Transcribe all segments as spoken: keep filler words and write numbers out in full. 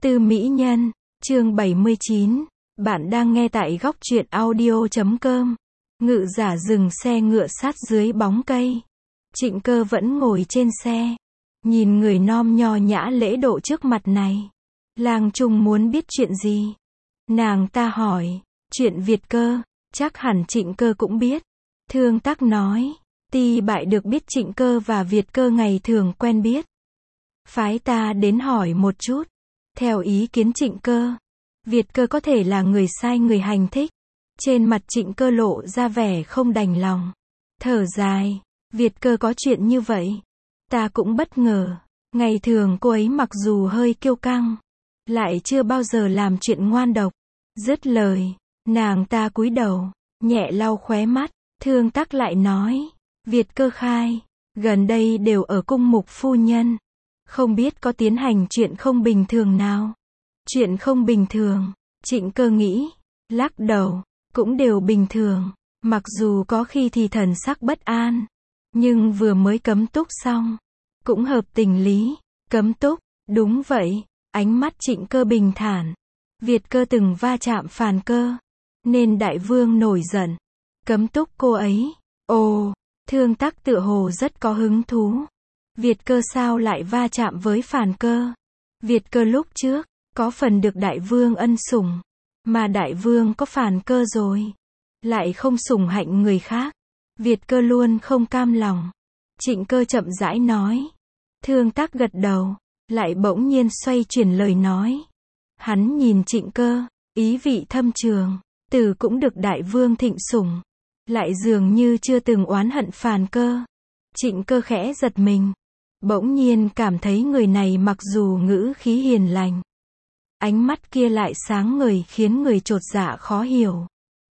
Tư Mỹ Nhân, chương bảy mươi chín. Bạn đang nghe tại góc truyện audio chấm com. Ngự giả dừng xe ngựa sát dưới bóng cây. Trịnh Cơ vẫn ngồi trên xe. Nhìn người nom nho nhã lễ độ trước mặt này. Lang Trung muốn biết chuyện gì? Nàng ta hỏi. Chuyện Việt Cơ, chắc hẳn Trịnh Cơ cũng biết. Thương Tắc nói. Ti bại được biết Trịnh Cơ và Việt Cơ ngày thường quen biết. Phái ta đến hỏi một chút. Theo ý kiến Trịnh Cơ, Việt Cơ có thể là người sai người hành thích. Trên mặt Trịnh Cơ lộ ra vẻ không đành lòng. Thở dài, Việt Cơ có chuyện như vậy. Ta cũng bất ngờ. Ngày thường cô ấy mặc dù hơi kiêu căng, lại chưa bao giờ làm chuyện ngoan độc. Dứt lời, nàng ta cúi đầu, nhẹ lau khóe mắt. Thương Tắc lại nói, Việt Cơ khai, gần đây đều ở cung mục phu nhân. Không biết có tiến hành chuyện không bình thường nào. Chuyện không bình thường, Trịnh Cơ nghĩ, lắc đầu, cũng đều bình thường. Mặc dù có khi thì thần sắc bất an, nhưng vừa mới cấm túc xong, cũng hợp tình lý. Cấm túc, đúng vậy. Ánh mắt Trịnh Cơ bình thản. Việt Cơ từng va chạm Phàn Cơ, nên đại vương nổi giận. Cấm túc cô ấy. Ồ, Thương Tắc tựa hồ rất có hứng thú. Việt Cơ sao lại va chạm với Phàn Cơ? Việt Cơ lúc trước, có phần được đại vương ân sủng. Mà đại vương có Phàn Cơ rồi, lại không sủng hạnh người khác. Việt Cơ luôn không cam lòng. Trịnh Cơ chậm rãi nói. Thương Tắc gật đầu, lại bỗng nhiên xoay chuyển lời nói. Hắn nhìn Trịnh Cơ, ý vị thâm trường. Từ cũng được đại vương thịnh sủng, lại dường như chưa từng oán hận Phàn Cơ. Trịnh Cơ khẽ giật mình. Bỗng nhiên cảm thấy người này mặc dù ngữ khí hiền lành, ánh mắt kia lại sáng ngời khiến người chột dạ khó hiểu.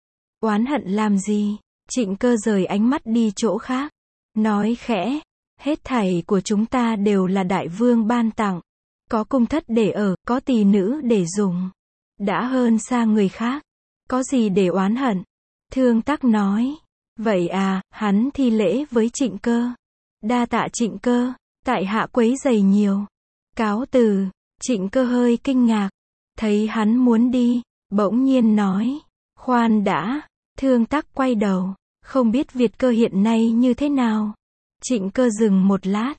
Oán hận làm gì? Trịnh Cơ rời ánh mắt đi chỗ khác, nói khẽ, hết thảy của chúng ta đều là đại vương ban tặng. Có cung thất để ở, có tỳ nữ để dùng. Đã hơn xa người khác, có gì để oán hận? Thương Tắc nói. Vậy à, hắn thi lễ với Trịnh Cơ. Đa tạ Trịnh Cơ, tại hạ quấy rầy nhiều. Cáo từ. Trịnh Cơ hơi kinh ngạc. Thấy hắn muốn đi, bỗng nhiên nói. Khoan đã. Thương Tắc quay đầu. Không biết Việt Cơ hiện nay như thế nào? Trịnh Cơ dừng một lát.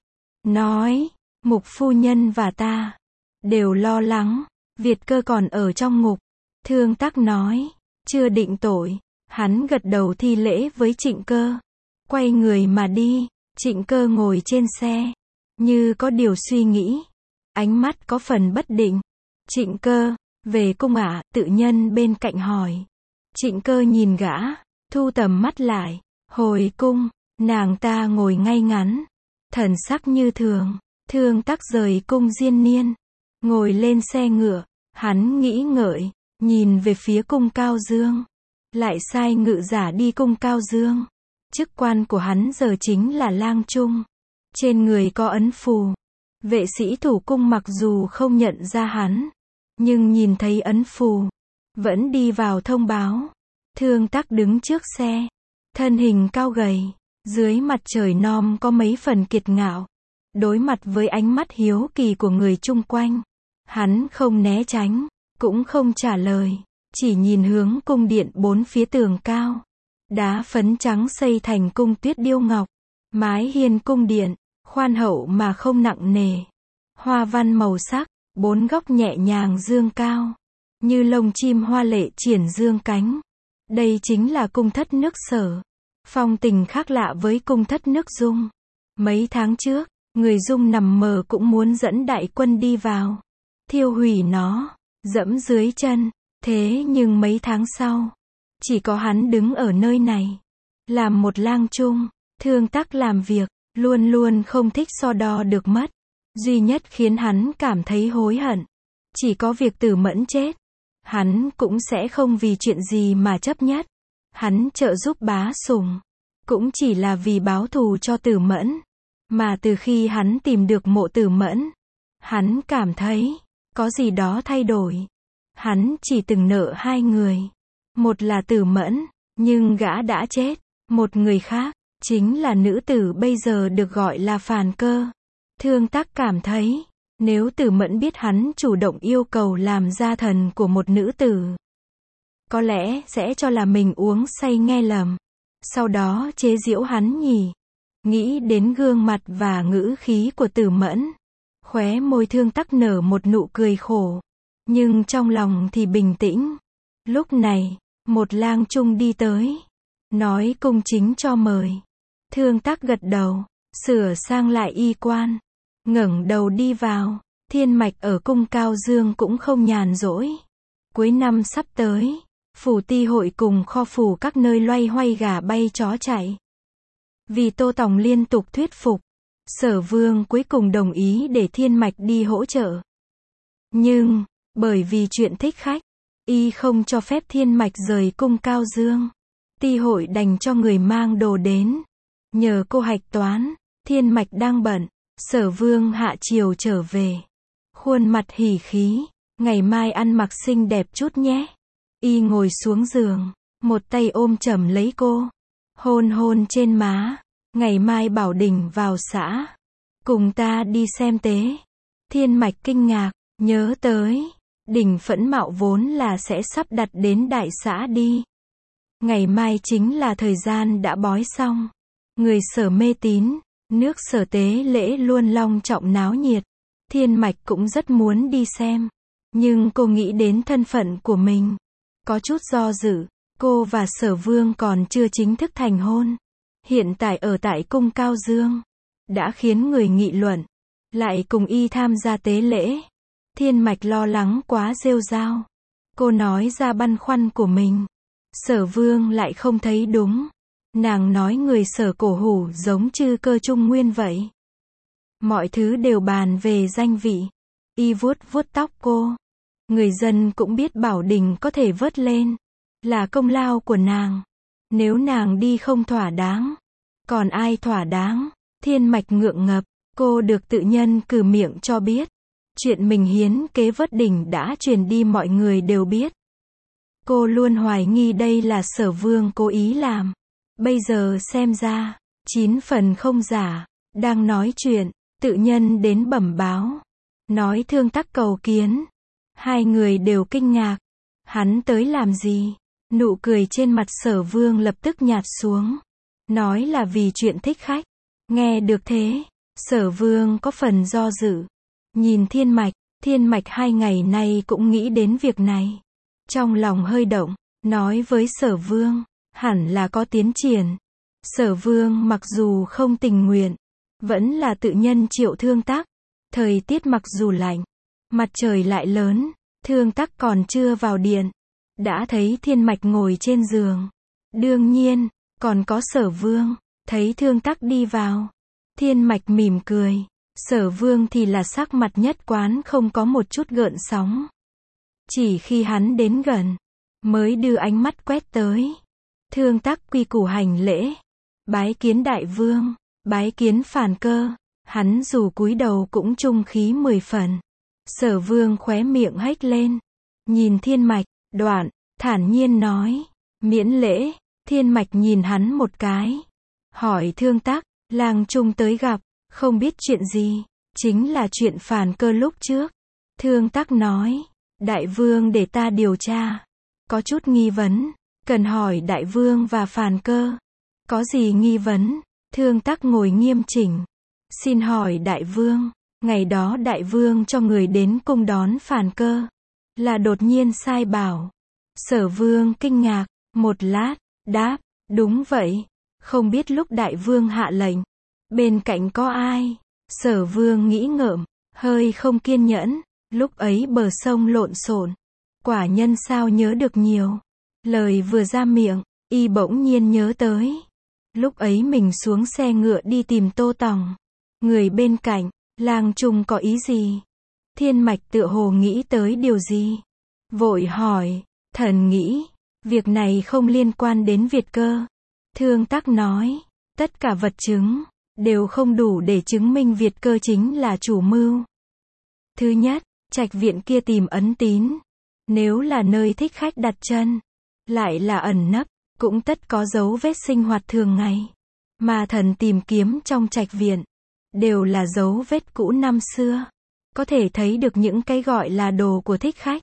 Nói. Mục phu nhân và ta đều lo lắng. Việt Cơ còn ở trong ngục. Thương Tắc nói. Chưa định tội. Hắn gật đầu thi lễ với Trịnh Cơ. Quay người mà đi. Trịnh Cơ ngồi trên xe, như có điều suy nghĩ. Ánh mắt có phần bất định. Trịnh Cơ, về cung ạ? Tự nhân bên cạnh hỏi. Trịnh Cơ nhìn gã, thu tầm mắt lại. Hồi cung. Nàng ta ngồi ngay ngắn, thần sắc như thường. Thương Tắc rời cung Diên Niên, ngồi lên xe ngựa. Hắn nghĩ ngợi, nhìn về phía cung Cao Dương, lại sai ngự giả đi cung Cao Dương. Chức quan của hắn giờ chính là lang trung. Trên người có ấn phù. Vệ sĩ thủ cung mặc dù không nhận ra hắn, nhưng nhìn thấy ấn phù, vẫn đi vào thông báo. Thương Tắc đứng trước xe, thân hình cao gầy, dưới mặt trời nom có mấy phần kiệt ngạo. Đối mặt với ánh mắt hiếu kỳ của người chung quanh, hắn không né tránh, cũng không trả lời, chỉ nhìn hướng cung điện bốn phía tường cao. Đá phấn trắng xây thành cung tuyết điêu ngọc. Mái hiên cung điện, khoan hậu mà không nặng nề. Hoa văn màu sắc, bốn góc nhẹ nhàng dương cao. Như lông chim hoa lệ triển dương cánh. Đây chính là cung thất nước Sở. Phong tình khác lạ với cung thất nước Dung. Mấy tháng trước, người Dung nằm mơ cũng muốn dẫn đại quân đi vào, thiêu hủy nó, dẫm dưới chân. Thế nhưng mấy tháng sau, chỉ có hắn đứng ở nơi này, làm một lang trung. Thương Tắc làm việc, luôn luôn không thích so đo được mất. Duy nhất khiến hắn cảm thấy hối hận, chỉ có việc Tử Mẫn chết. Hắn cũng sẽ không vì chuyện gì mà chấp nhất. Hắn trợ giúp Bá Sùng, cũng chỉ là vì báo thù cho Tử Mẫn. Mà từ khi hắn tìm được mộ Tử Mẫn, hắn cảm thấy, có gì đó thay đổi. Hắn chỉ từng nợ hai người. Một là Tử Mẫn, nhưng gã đã chết. Một người khác, chính là nữ tử bây giờ được gọi là Phàn Cơ. Thương Tắc cảm thấy, Nếu Tử Mẫn biết hắn chủ động yêu cầu làm gia thần của một nữ tử, có lẽ sẽ cho là mình uống say nghe lầm, sau đó chế giễu hắn nhỉ. Nghĩ đến gương mặt và ngữ khí của Tử Mẫn, khóe môi Thương Tắc nở một nụ cười khổ, nhưng trong lòng thì bình tĩnh. Lúc này, một lang trung đi tới, nói cung chính cho mời. Thương Tắc gật đầu, sửa sang lại y quan, ngẩng đầu đi vào. Thiên Mạch ở cung Cao Dương cũng không nhàn rỗi. Cuối năm sắp tới, phủ ti hội cùng kho phủ các nơi loay hoay gà bay chó chạy. Vì Tô Tòng liên tục thuyết phục, Sở Vương cuối cùng đồng ý để Thiên Mạch đi hỗ trợ. Nhưng, bởi vì chuyện thích khách, y không cho phép Thiên Mạch rời cung Cao Dương. Ti hội đành cho người mang đồ đến. Nhờ cô hạch toán, Thiên Mạch đang bận, Sở Vương hạ chiều trở về. Khuôn mặt hỉ khí, ngày mai ăn mặc xinh đẹp chút nhé. Y ngồi xuống giường, một tay ôm chầm lấy cô, hôn hôn trên má. Ngày mai bảo Đình vào xã, cùng ta đi xem tế. Thiên Mạch kinh ngạc, nhớ tới, Đình Phẫn Mạo vốn là sẽ sắp đặt đến đại xã đi. Ngày mai chính là thời gian đã bói xong. Người Sở mê tín, nước Sở tế lễ luôn long trọng náo nhiệt. Thiên Mạch cũng rất muốn đi xem, nhưng cô nghĩ đến thân phận của mình, có chút do dự. Cô và Sở Vương còn chưa chính thức thành hôn, hiện tại ở tại cung Cao Dương, đã khiến người nghị luận, lại cùng y tham gia tế lễ. Thiên Mạch lo lắng quá rêu rao. Cô nói ra băn khoăn của mình. Sở Vương lại không thấy đúng. Nàng nói người Sở cổ hủ giống Chư Cơ Trung Nguyên vậy. Mọi thứ đều bàn về danh vị. Y vuốt vuốt tóc cô. Người dân cũng biết Bảo Đình có thể vớt lên, là công lao của nàng. Nếu nàng đi không thỏa đáng, còn ai thỏa đáng? Thiên Mạch ngượng ngập, cô được tự nhân cử miệng cho biết. Chuyện mình hiến kế vớt Đình đã truyền đi mọi người đều biết. Cô luôn hoài nghi đây là Sở Vương cố ý làm. Bây giờ xem ra, chín phần không giả. Đang nói chuyện, tự nhân đến bẩm báo. Nói Thương Tắc cầu kiến. Hai người đều kinh ngạc. Hắn tới làm gì? Nụ cười trên mặt Sở Vương lập tức nhạt xuống. Nói là vì chuyện thích khách. Nghe được thế, Sở Vương có phần do dự. Nhìn Thiên Mạch, Thiên Mạch hai ngày nay cũng nghĩ đến việc này. Trong lòng hơi động, nói với Sở Vương, hẳn là có tiến triển. Sở Vương mặc dù không tình nguyện, vẫn là tự nhân triệu Thương Tắc. Thời tiết mặc dù lạnh, mặt trời lại lớn, Thương Tắc còn chưa vào điện, đã thấy Thiên Mạch ngồi trên giường. Đương nhiên, còn có Sở Vương, thấy Thương Tắc đi vào. Thiên Mạch mỉm cười, Sở Vương thì là sắc mặt nhất quán không có một chút gợn sóng. Chỉ khi hắn đến gần, mới đưa ánh mắt quét tới. Thương Tắc quy củ hành lễ, bái kiến đại vương, bái kiến Phàn Cơ. Hắn dù cúi đầu cũng trung khí mười phần. Sở Vương khóe miệng hếch lên, nhìn Thiên Mạch, đoạn, thản nhiên nói, miễn lễ. Thiên Mạch nhìn hắn một cái, hỏi Thương Tắc, lang trung tới gặp, không biết chuyện gì, chính là chuyện Phàn Cơ lúc trước. Thương Tắc nói, đại vương để ta điều tra, có chút nghi vấn, cần hỏi đại vương và Phàn Cơ. Có gì nghi vấn? Thương Tắc ngồi nghiêm chỉnh, xin hỏi đại vương, ngày đó đại vương cho người đến cung đón Phàn Cơ, là đột nhiên sai bảo. Sở Vương kinh ngạc, một lát, đáp, đúng vậy, không biết lúc đại vương hạ lệnh, bên cạnh có ai? Sở Vương nghĩ ngợm, hơi không kiên nhẫn, lúc ấy bờ sông lộn xộn, quả nhân sao nhớ được nhiều. Lời vừa ra miệng, y bỗng nhiên nhớ tới. Lúc ấy mình xuống xe ngựa đi tìm Tô Tòng. Người bên cạnh, lang trung có ý gì? Thiên Mạch tựa hồ nghĩ tới điều gì? Vội hỏi, thần nghĩ, việc này không liên quan đến Việt Cơ. Thương Tắc nói, tất cả vật chứng, đều không đủ để chứng minh Việt Cơ chính là chủ mưu. Thứ nhất, trạch viện kia tìm ấn tín. Nếu là nơi thích khách đặt chân, lại là ẩn nấp, cũng tất có dấu vết sinh hoạt thường ngày. Mà thần tìm kiếm trong trạch viện, đều là dấu vết cũ năm xưa. có thể thấy được những cái gọi là đồ của thích khách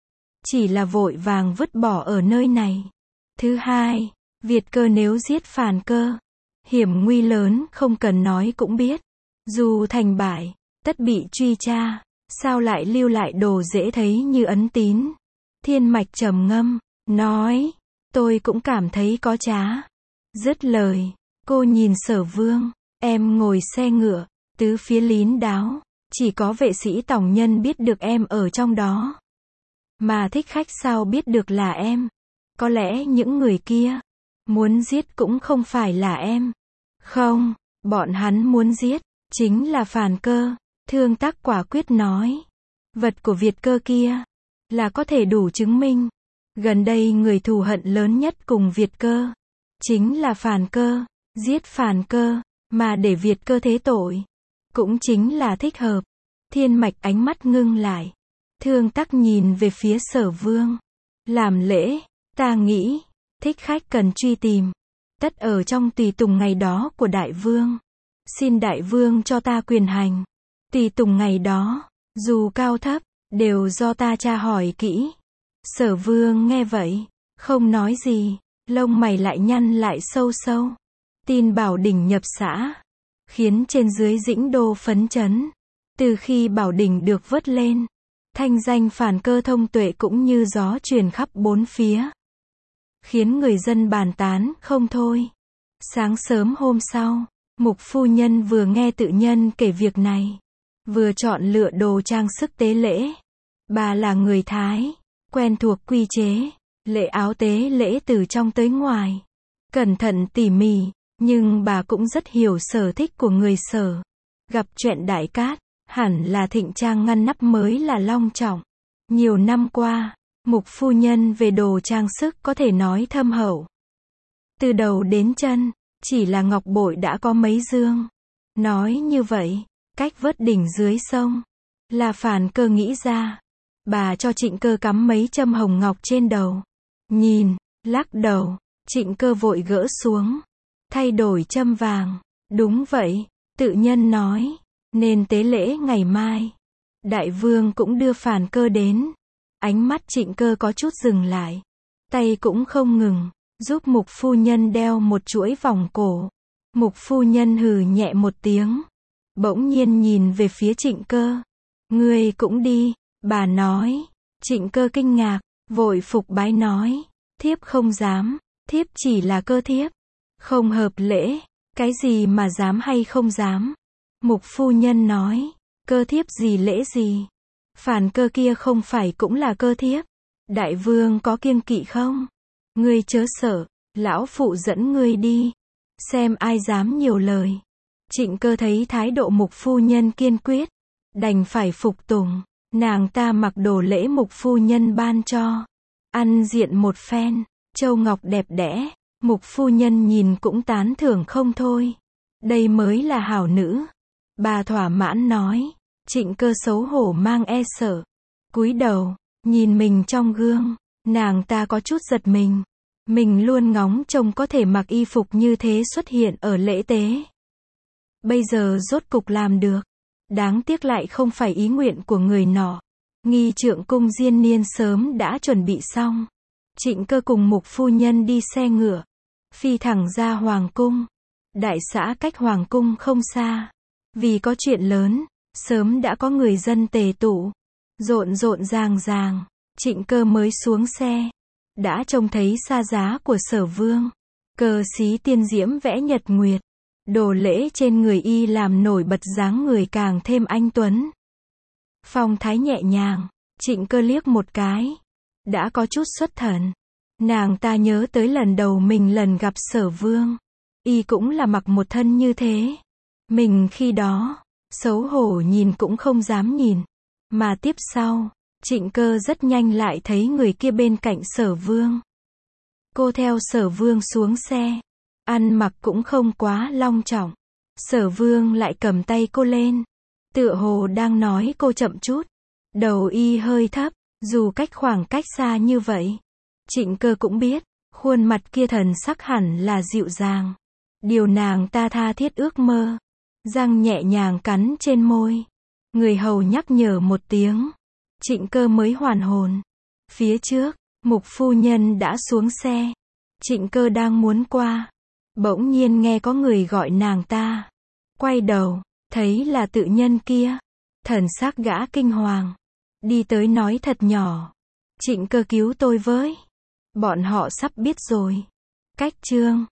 chỉ là vội vàng vứt bỏ ở nơi này. Thứ hai, Việt Cơ nếu giết Phàn Cơ, hiểm nguy lớn không cần nói cũng biết. Dù thành bại, tất bị truy tra, sao lại lưu lại đồ dễ thấy như ấn tín. Thiên Mạch trầm ngâm, nói, tôi cũng cảm thấy có trá. Dứt lời, cô nhìn Sở Vương, em ngồi xe ngựa, tứ phía lín đáo, chỉ có vệ sĩ tòng nhân biết được em ở trong đó. Mà thích khách sao biết được là em? Có lẽ những người kia muốn giết cũng không phải là em. Không, bọn hắn muốn giết chính là Phàn Cơ. Thương Tác quả quyết nói. Vật của Việt Cơ kia là có thể đủ chứng minh. Gần đây người thù hận lớn nhất cùng Việt Cơ chính là Phàn Cơ. Giết Phàn Cơ mà để Việt Cơ thế tội cũng chính là thích hợp. Thiên Mạch ánh mắt ngưng lại. Thương Tắc nhìn về phía Sở Vương. Làm lễ, ta nghĩ, thích khách cần truy tìm. Tất ở trong tùy tùng ngày đó của Đại Vương. Xin Đại Vương cho ta quyền hành. Tùy tùng ngày đó, dù cao thấp, đều do ta tra hỏi kỹ. Sở Vương nghe vậy, không nói gì, lông mày lại nhăn lại sâu sâu. Tin Bảo Đình nhập xã, khiến trên dưới Dĩnh Đô phấn chấn. Từ khi Bảo Đình được vớt lên, thanh danh Phàn Cơ thông tuệ cũng như gió truyền khắp bốn phía, khiến người dân bàn tán không thôi. Sáng sớm hôm sau, Mục phu nhân vừa nghe tự nhân kể việc này, vừa chọn lựa đồ trang sức tế lễ. Bà là người Thái, quen thuộc quy chế, lễ áo tế lễ từ trong tới ngoài, cẩn thận tỉ mỉ, nhưng bà cũng rất hiểu sở thích của người Sở. Gặp chuyện đại cát, hẳn là thịnh trang ngăn nắp mới là long trọng. Nhiều năm qua, Mục phu nhân về đồ trang sức có thể nói thâm hậu. Từ đầu đến chân, chỉ là ngọc bội đã có mấy dương. Nói như vậy, cách vớt đỉnh dưới sông, là Phàn Cơ nghĩ ra. Bà cho Trịnh Cơ cắm mấy châm hồng ngọc trên đầu. Nhìn, lắc đầu, Trịnh Cơ vội gỡ xuống, thay đổi châm vàng. Đúng vậy, tự nhân nói, nên tế lễ ngày mai. Đại Vương cũng đưa Phàn Cơ đến. Ánh mắt Trịnh Cơ có chút dừng lại, tay cũng không ngừng, giúp Mục phu nhân đeo một chuỗi vòng cổ. Mục phu nhân hừ nhẹ một tiếng, bỗng nhiên nhìn về phía Trịnh Cơ. Ngươi cũng đi, bà nói. Trịnh Cơ kinh ngạc, vội phục bái nói, thiếp không dám, thiếp chỉ là cơ thiếp, không hợp lễ. Cái gì mà dám hay không dám? Mục phu nhân nói, cơ thiếp gì lễ gì? Phàn Cơ kia không phải cũng là cơ thiếp? Đại Vương có kiêng kỵ không? Ngươi chớ sợ, lão phụ dẫn ngươi đi, xem ai dám nhiều lời. Trịnh Cơ thấy thái độ Mục phu nhân kiên quyết, đành phải phục tùng. Nàng ta mặc đồ lễ Mục phu nhân ban cho, ăn diện một phen, châu ngọc đẹp đẽ. Mục phu nhân nhìn cũng tán thưởng không thôi. Đây mới là hảo nữ. Bà thỏa mãn nói. Trịnh Cơ xấu hổ mang e sợ, cúi đầu, nhìn mình trong gương. Nàng ta có chút giật mình. Mình luôn ngóng trông có thể mặc y phục như thế xuất hiện ở lễ tế. Bây giờ rốt cục làm được. Đáng tiếc lại không phải ý nguyện của người nọ. Nghi trượng cung diên niên sớm đã chuẩn bị xong. Trịnh Cơ cùng Mục phu nhân đi xe ngựa, phi thẳng ra Hoàng cung. Đại xã cách Hoàng cung không xa. Vì có chuyện lớn, sớm đã có người dân tề tụ, rộn rộn ràng ràng. Trịnh Cơ mới xuống xe, đã trông thấy xa giá của Sở Vương. Cờ xí tiên diễm vẽ nhật nguyệt, đồ lễ trên người y làm nổi bật dáng người càng thêm anh tuấn. Phong thái nhẹ nhàng. Trịnh Cơ liếc một cái, đã có chút xuất thần. Nàng ta nhớ tới lần đầu mình lần gặp Sở Vương, y cũng là mặc một thân như thế. Mình khi đó xấu hổ nhìn cũng không dám nhìn. Mà tiếp sau, Trịnh Cơ rất nhanh lại thấy người kia bên cạnh Sở Vương. Cô theo Sở Vương xuống xe, ăn mặc cũng không quá long trọng. Sở Vương lại cầm tay cô lên, tựa hồ đang nói cô chậm chút. Đầu y hơi thấp, dù cách khoảng cách xa như vậy, Trịnh Cơ cũng biết, khuôn mặt kia thần sắc hẳn là dịu dàng. Điều nàng ta tha thiết ước mơ. Răng nhẹ nhàng cắn trên môi. Người hầu nhắc nhở một tiếng. Trịnh Cơ mới hoàn hồn. Phía trước, Mục phu nhân đã xuống xe. Trịnh Cơ đang muốn qua. Bỗng nhiên nghe có người gọi nàng ta. Quay đầu, thấy là tự nhân kia. Thần sắc gã kinh hoàng. Đi tới nói thật nhỏ. Trịnh Cơ cứu tôi với. Bọn họ sắp biết rồi. Cách chương